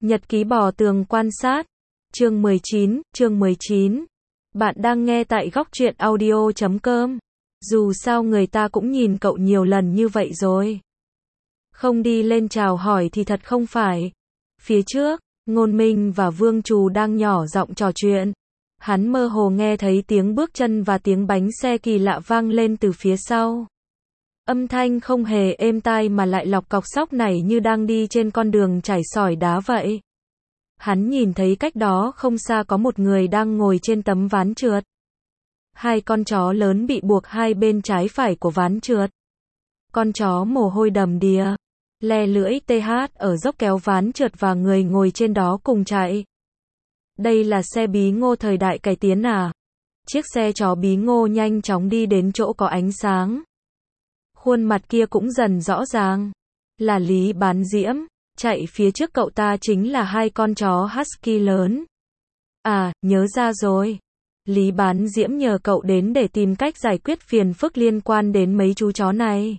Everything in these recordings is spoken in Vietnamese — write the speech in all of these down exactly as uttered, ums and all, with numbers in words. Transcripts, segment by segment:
Nhật ký bò tường quan sát. Chương mười chín, chương mười chín. Bạn đang nghe tại góc truyện audio chấm com. Dù sao người ta cũng nhìn cậu nhiều lần như vậy rồi. Không đi lên chào hỏi thì thật không phải. Phía trước, Ngôn Minh và Vương Trù đang nhỏ giọng trò chuyện. Hắn mơ hồ nghe thấy tiếng bước chân và tiếng bánh xe kỳ lạ vang lên từ phía sau. Âm thanh không hề êm tai mà lại lọc cọc sóc nảy như đang đi trên con đường trải sỏi đá vậy. Hắn nhìn thấy cách đó không xa có một người đang ngồi trên tấm ván trượt. Hai con chó lớn bị buộc hai bên trái phải của ván trượt. Con chó mồ hôi đầm đìa, le lưỡi tê hát ở dốc kéo ván trượt và người ngồi trên đó cùng chạy. Đây là xe bí ngô thời đại cải tiến à? Chiếc xe chó bí ngô nhanh chóng đi đến chỗ có ánh sáng. Khuôn mặt kia cũng dần rõ ràng. Là Lý Bán Diễm. Chạy phía trước cậu ta chính là hai con chó husky lớn. À, nhớ ra rồi. Lý Bán Diễm nhờ cậu đến để tìm cách giải quyết phiền phức liên quan đến mấy chú chó này.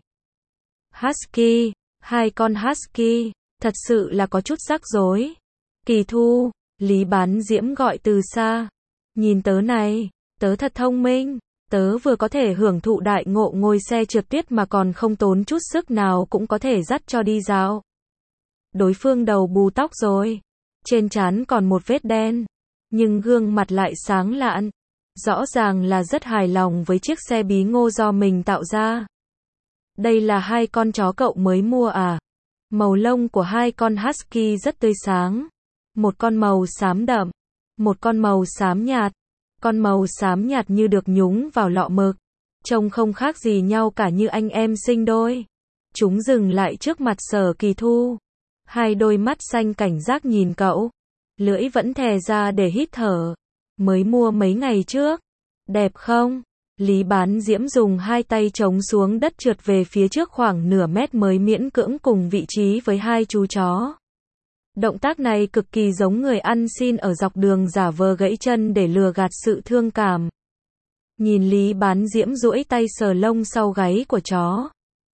Husky, hai con husky, thật sự là có chút rắc rối. Kỳ Thu, Lý Bán Diễm gọi từ xa. Nhìn tớ này, tớ thật thông minh. Tớ vừa có thể hưởng thụ đại ngộ ngồi xe trượt tuyết mà còn không tốn chút sức nào cũng có thể dắt cho đi dạo. Đối phương đầu bù tóc rồi. Trên trán còn một vết đen. Nhưng gương mặt lại sáng lạn. Rõ ràng là rất hài lòng với chiếc xe bí ngô do mình tạo ra. Đây là hai con chó cậu mới mua à? Màu lông của hai con husky rất tươi sáng. Một con màu xám đậm. Một con màu xám nhạt. Con màu xám nhạt như được nhúng vào lọ mực. Trông không khác gì nhau cả như anh em sinh đôi. Chúng dừng lại trước mặt Sở Kỳ Thu. Hai đôi mắt xanh cảnh giác nhìn cậu. Lưỡi vẫn thè ra để hít thở. Mới mua mấy ngày trước. Đẹp không? Lý Bán Diễm dùng hai tay chống xuống đất trượt về phía trước khoảng nửa mét mới miễn cưỡng cùng vị trí với hai chú chó. Động tác này cực kỳ giống người ăn xin ở dọc đường giả vờ gãy chân để lừa gạt sự thương cảm. Nhìn Lý Bán Diễm duỗi tay sờ lông sau gáy của chó.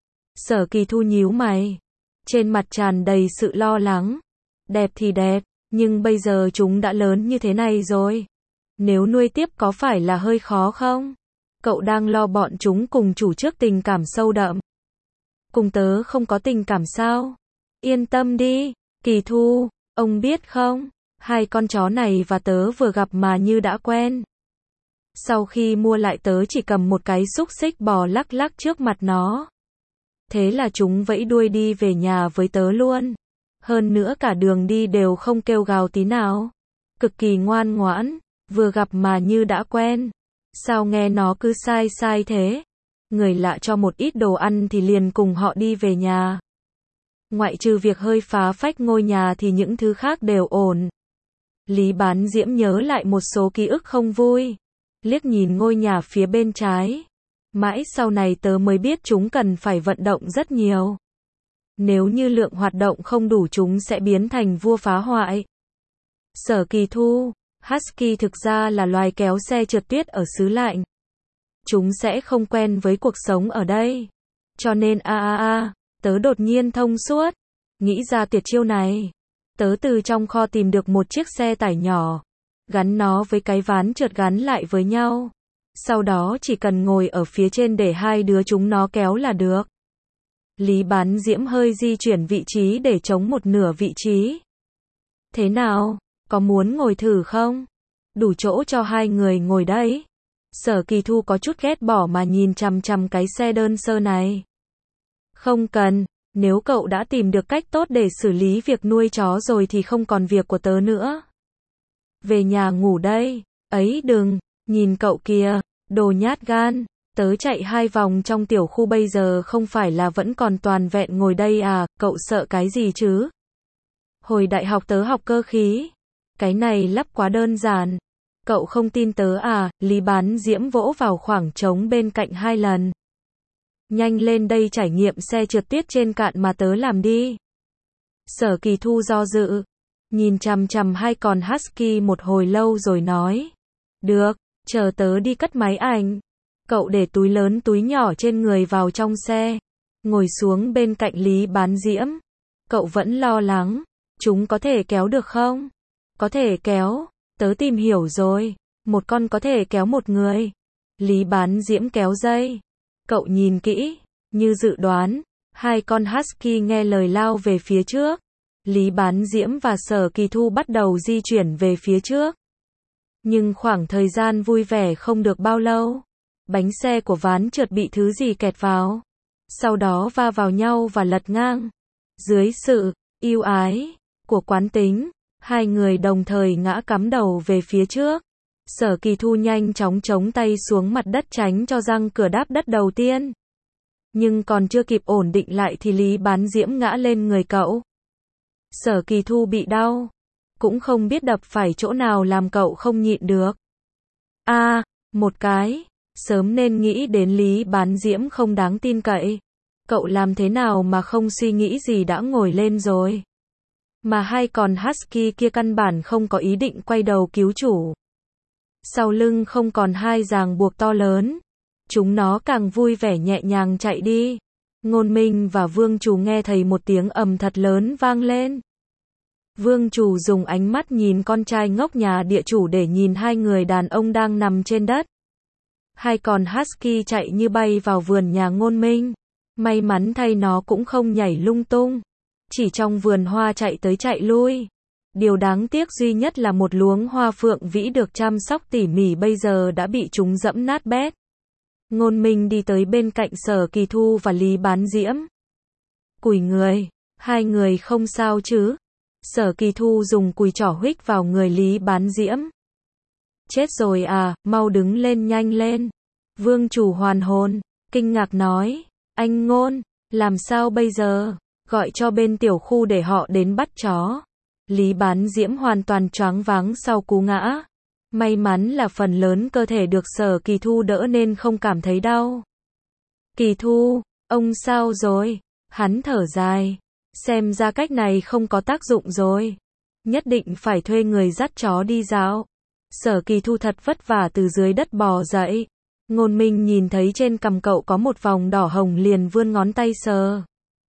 Sở Kỳ Thu nhíu mày. Trên mặt tràn đầy sự lo lắng. Đẹp thì đẹp, nhưng bây giờ chúng đã lớn như thế này rồi. Nếu nuôi tiếp có phải là hơi khó không? Cậu đang lo bọn chúng cùng chủ trước tình cảm sâu đậm. Cùng tớ không có tình cảm sao? Yên tâm đi, Kỳ Thu, ông biết không? Hai con chó này và tớ vừa gặp mà như đã quen. Sau khi mua lại tớ chỉ cầm một cái xúc xích bò lắc lắc trước mặt nó. Thế là chúng vẫy đuôi đi về nhà với tớ luôn. Hơn nữa cả đường đi đều không kêu gào tí nào. Cực kỳ ngoan ngoãn, vừa gặp mà như đã quen. Sao nghe nó cứ sai sai thế? Người lạ cho một ít đồ ăn thì liền cùng họ đi về nhà. Ngoại trừ việc hơi phá phách ngôi nhà thì những thứ khác đều ổn. Lý Bán Diễm nhớ lại một số ký ức không vui. Liếc nhìn ngôi nhà phía bên trái. Mãi sau này tớ mới biết chúng cần phải vận động rất nhiều. Nếu như lượng hoạt động không đủ chúng sẽ biến thành vua phá hoại. Sở Kỳ Thu, husky thực ra là loài kéo xe trượt tuyết ở xứ lạnh. Chúng sẽ không quen với cuộc sống ở đây. Cho nên a a a, tớ đột nhiên thông suốt. Nghĩ ra tuyệt chiêu này. Tớ từ trong kho tìm được một chiếc xe tải nhỏ. Gắn nó với cái ván trượt gắn lại với nhau. Sau đó chỉ cần ngồi ở phía trên để hai đứa chúng nó kéo là được. Lý Bán Diễm hơi di chuyển vị trí để chống một nửa vị trí. Thế nào? Có muốn ngồi thử không? Đủ chỗ cho hai người ngồi đấy. Sở Kỳ Thu có chút ghét bỏ mà nhìn chằm chằm cái xe đơn sơ này. Không cần, nếu cậu đã tìm được cách tốt để xử lý việc nuôi chó rồi thì không còn việc của tớ nữa. Về nhà ngủ đây. Ấy đừng, nhìn cậu kìa, đồ nhát gan. Tớ chạy hai vòng trong tiểu khu bây giờ không phải là vẫn còn toàn vẹn ngồi đây à, cậu sợ cái gì chứ? Hồi đại học tớ học cơ khí. Cái này lắp quá đơn giản. Cậu không tin tớ à? Lý Bán Diễm vỗ vào khoảng trống bên cạnh hai lần. Nhanh lên đây trải nghiệm xe trượt tuyết trên cạn mà tớ làm đi. Sở Kỳ Thu do dự. Nhìn chằm chằm hai con husky một hồi lâu rồi nói. Được, chờ tớ đi cất máy ảnh. Cậu để túi lớn túi nhỏ trên người vào trong xe. Ngồi xuống bên cạnh Lý Bán Diễm. Cậu vẫn lo lắng. Chúng có thể kéo được không? Có thể kéo, tớ tìm hiểu rồi. Một con có thể kéo một người. Lý Bán Diễm kéo dây. Cậu nhìn kỹ, như dự đoán, hai con husky nghe lời lao về phía trước. Lý Bán Diễm và Sở Kỳ Thu bắt đầu di chuyển về phía trước. Nhưng khoảng thời gian vui vẻ không được bao lâu. Bánh xe của ván trượt bị thứ gì kẹt vào. Sau đó va vào nhau và lật ngang. Dưới sự ưu ái của quán tính, hai người đồng thời ngã cắm đầu về phía trước. Sở Kỳ Thu nhanh chóng chống tay xuống mặt đất tránh cho răng cửa đáp đất đầu tiên. Nhưng còn chưa kịp ổn định lại thì Lý Bán Diễm ngã lên người cậu. Sở Kỳ Thu bị đau, cũng không biết đập phải chỗ nào làm cậu không nhịn được. A, à, một cái, sớm nên nghĩ đến Lý Bán Diễm không đáng tin cậy. Cậu làm thế nào mà không suy nghĩ gì đã ngồi lên rồi. Mà hai con husky kia căn bản không có ý định quay đầu cứu chủ. Sau lưng không còn hai ràng buộc to lớn. Chúng nó càng vui vẻ nhẹ nhàng chạy đi. Ngôn Minh và Vương Trù nghe thấy một tiếng ầm thật lớn vang lên. Vương Trù dùng ánh mắt nhìn con trai ngốc nhà địa chủ để nhìn hai người đàn ông đang nằm trên đất. Hai con husky chạy như bay vào vườn nhà Ngôn Minh. May mắn thay nó cũng không nhảy lung tung. Chỉ trong vườn hoa chạy tới chạy lui. Điều đáng tiếc duy nhất là một luống hoa phượng vĩ được chăm sóc tỉ mỉ bây giờ đã bị chúng dẫm nát bét. Ngôn Minh đi tới bên cạnh Sở Kỳ Thu và Lý Bán Diễm. Cùi người, hai người không sao chứ? Sở Kỳ Thu dùng cùi trỏ huých vào người Lý Bán Diễm. Chết rồi à, mau đứng lên nhanh lên. Vương Chủ hoàn hồn, kinh ngạc nói, anh Ngôn, làm sao bây giờ? Gọi cho bên tiểu khu để họ đến bắt chó. Lý Bán Diễm hoàn toàn choáng váng sau cú ngã. May mắn là phần lớn cơ thể được Sở Kỳ Thu đỡ nên không cảm thấy đau. Kỳ Thu, ông sao rồi? Hắn thở dài. Xem ra cách này không có tác dụng rồi. Nhất định phải thuê người dắt chó đi dạo. Sở Kỳ Thu thật vất vả từ dưới đất bò dậy. Ngôn Minh nhìn thấy trên cằm cậu có một vòng đỏ hồng liền vươn ngón tay sờ.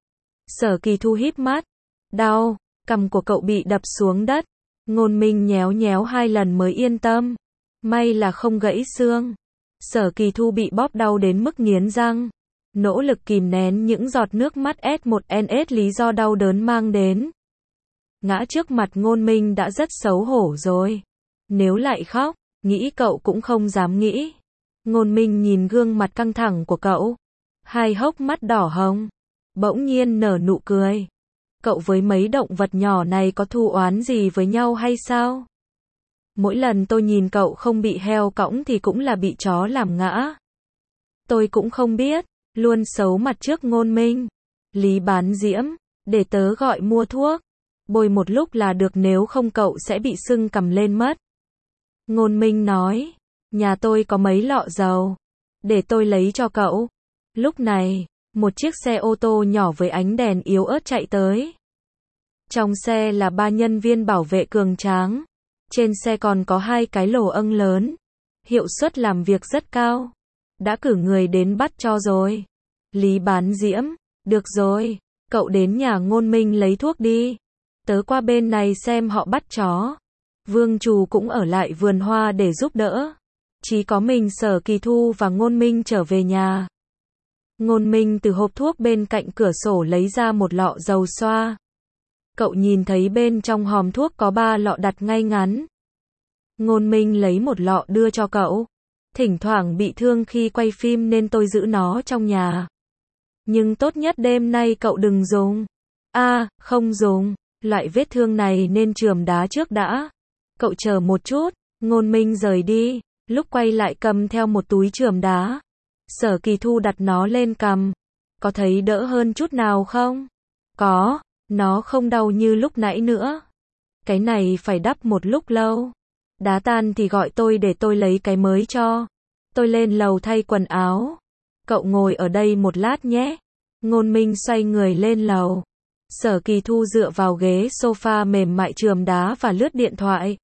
Sở Kỳ Thu híp mắt. Đau, cằm của cậu bị đập xuống đất. Ngôn Minh nhéo nhéo hai lần mới yên tâm. May là không gãy xương. Sở Kỳ Thu bị bóp đau đến mức nghiến răng. Nỗ lực kìm nén những giọt nước mắt S một N S lý do đau đớn mang đến. Ngã trước mặt Ngôn Minh đã rất xấu hổ rồi. Nếu lại khóc, nghĩ cậu cũng không dám nghĩ. Ngôn Minh nhìn gương mặt căng thẳng của cậu. Hai hốc mắt đỏ hồng. Bỗng nhiên nở nụ cười. Cậu với mấy động vật nhỏ này có thù oán gì với nhau hay sao? Mỗi lần tôi nhìn cậu không bị heo cõng thì cũng là bị chó làm ngã. Tôi cũng không biết. Luôn xấu mặt trước Ngôn Minh. Lý Bán Diễm, để tớ gọi mua thuốc. Bôi một lúc là được nếu không cậu sẽ bị sưng cằm lên mất. Ngôn Minh nói, nhà tôi có mấy lọ dầu. Để tôi lấy cho cậu. Lúc này, một chiếc xe ô tô nhỏ với ánh đèn yếu ớt chạy tới. Trong xe là ba nhân viên bảo vệ cường tráng. Trên xe còn có hai cái lồ âng lớn. Hiệu suất làm việc rất cao. Đã cử người đến bắt cho rồi. Lý Bán Diễm, được rồi, cậu đến nhà Ngôn Minh lấy thuốc đi. Tớ qua bên này xem họ bắt chó. Vương Trù cũng ở lại vườn hoa để giúp đỡ. Chỉ có mình Sở Kỳ Thu và Ngôn Minh trở về nhà. Ngôn Minh từ hộp thuốc bên cạnh cửa sổ lấy ra một lọ dầu xoa. Cậu nhìn thấy bên trong hòm thuốc có ba lọ đặt ngay ngắn. Ngôn Minh lấy một lọ đưa cho cậu. Thỉnh thoảng bị thương khi quay phim nên tôi giữ nó trong nhà. Nhưng tốt nhất đêm nay cậu đừng dùng. A, à, không dùng. Loại vết thương này nên chườm đá trước đã. Cậu chờ một chút. Ngôn Minh rời đi. Lúc quay lại cầm theo một túi chườm đá. Sở Kỳ Thu đặt nó lên cằm. Có thấy đỡ hơn chút nào không? Có. Nó không đau như lúc nãy nữa. Cái này phải đắp một lúc lâu. Đá tan thì gọi tôi để tôi lấy cái mới cho. Tôi lên lầu thay quần áo. Cậu ngồi ở đây một lát nhé. Ngôn Minh xoay người lên lầu. Sở Kỳ Thu dựa vào ghế sofa mềm mại chườm đá và lướt điện thoại.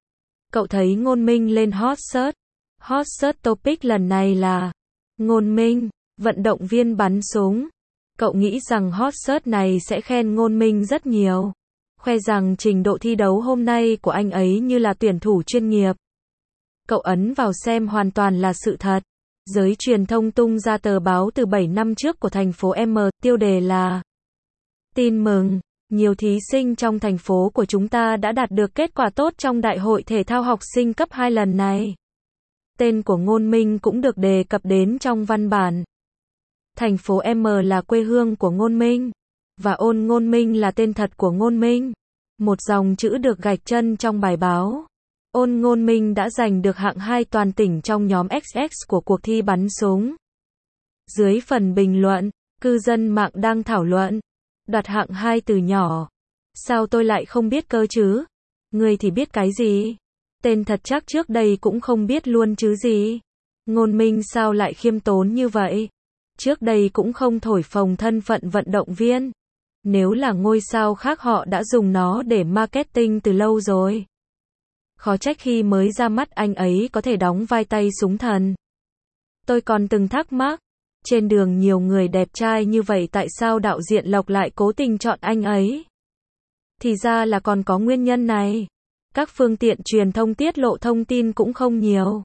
Cậu thấy Ngôn Minh lên hot search. Hot search topic lần này là Ngôn Minh, vận động viên bắn súng. Cậu nghĩ rằng hot search này sẽ khen Ngôn Minh rất nhiều. khoe rằng trình độ thi đấu hôm nay của anh ấy như là tuyển thủ chuyên nghiệp. Cậu ấn vào xem hoàn toàn là sự thật. Giới truyền thông tung ra tờ báo từ bảy năm trước của thành phố M, tiêu đề là tin mừng, nhiều thí sinh trong thành phố của chúng ta đã đạt được kết quả tốt trong Đại hội Thể thao học sinh cấp hai lần này. Tên của Ngôn Minh cũng được đề cập đến trong văn bản. Thành phố M là quê hương của Ngôn Minh, và Ôn Ngôn Minh là tên thật của Ngôn Minh. Một dòng chữ được gạch chân trong bài báo. Ôn Ngôn Minh đã giành được hạng hai toàn tỉnh trong nhóm ích ích của cuộc thi bắn súng. Dưới phần bình luận, cư dân mạng đang thảo luận. Đoạt hạng hai từ nhỏ. Sao tôi lại không biết cơ chứ? Người thì biết cái gì? Tên thật chắc trước đây cũng không biết luôn chứ gì. Ngôn Minh sao lại khiêm tốn như vậy? Trước đây cũng không thổi phồng thân phận vận động viên. Nếu là ngôi sao khác họ đã dùng nó để marketing từ lâu rồi. Khó trách khi mới ra mắt anh ấy có thể đóng vai tay súng thần. Tôi còn từng thắc mắc, trên đường nhiều người đẹp trai như vậy tại sao đạo diễn Lộc lại cố tình chọn anh ấy? Thì ra là còn có nguyên nhân này. Các phương tiện truyền thông tiết lộ thông tin cũng không nhiều.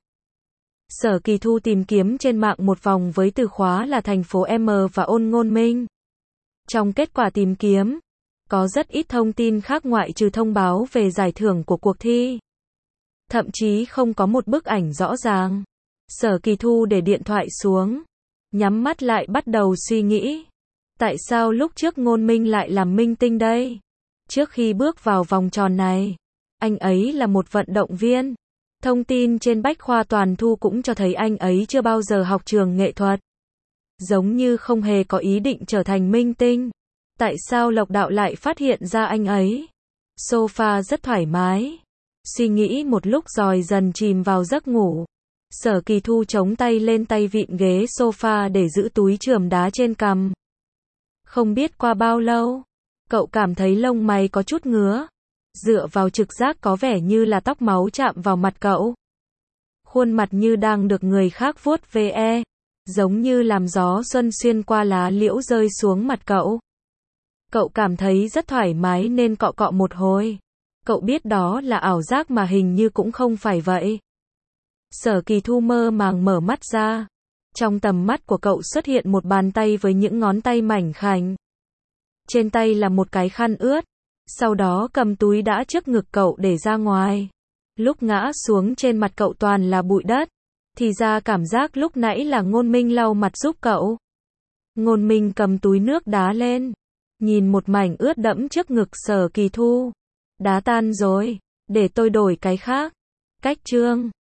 Sở Kỳ Thu tìm kiếm trên mạng một vòng với từ khóa là thành phố M và Ôn Ngôn Minh. Trong kết quả tìm kiếm, có rất ít thông tin khác ngoại trừ thông báo về giải thưởng của cuộc thi. Thậm chí không có một bức ảnh rõ ràng. Sở Kỳ Thu để điện thoại xuống, nhắm mắt lại bắt đầu suy nghĩ. Tại sao lúc trước Ngôn Minh lại làm minh tinh đây? Trước khi bước vào vòng tròn này, anh ấy là một vận động viên. Thông tin trên Bách Khoa Toàn Thư cũng cho thấy anh ấy chưa bao giờ học trường nghệ thuật. Giống như không hề có ý định trở thành minh tinh. Tại sao Lộc đạo lại phát hiện ra anh ấy? Sofa rất thoải mái. Suy nghĩ một lúc rồi dần chìm vào giấc ngủ. Sở Kỳ Thu chống tay lên tay vịn ghế sofa để giữ túi chườm đá trên cằm. Không biết qua bao lâu, cậu cảm thấy lông mày có chút ngứa. Dựa vào trực giác có vẻ như là tóc máu chạm vào mặt cậu. Khuôn mặt như đang được người khác vuốt ve, giống như làm gió xuân xuyên qua lá liễu rơi xuống mặt cậu. Cậu cảm thấy rất thoải mái nên cọ cọ một hồi. Cậu biết đó là ảo giác mà hình như cũng không phải vậy. Sở Kỳ Thu mơ màng mở mắt ra. Trong tầm mắt của cậu xuất hiện một bàn tay với những ngón tay mảnh khảnh. Trên tay là một cái khăn ướt. Sau đó cầm túi đã trước ngực cậu để ra ngoài. Lúc ngã xuống trên mặt cậu toàn là bụi đất. Thì ra cảm giác lúc nãy là Ngôn Minh lau mặt giúp cậu. Ngôn Minh cầm túi nước đá lên. Nhìn một mảnh ướt đẫm trước ngực Sở Kỳ Thu. Đá tan rồi. Để tôi đổi cái khác. Cách chương.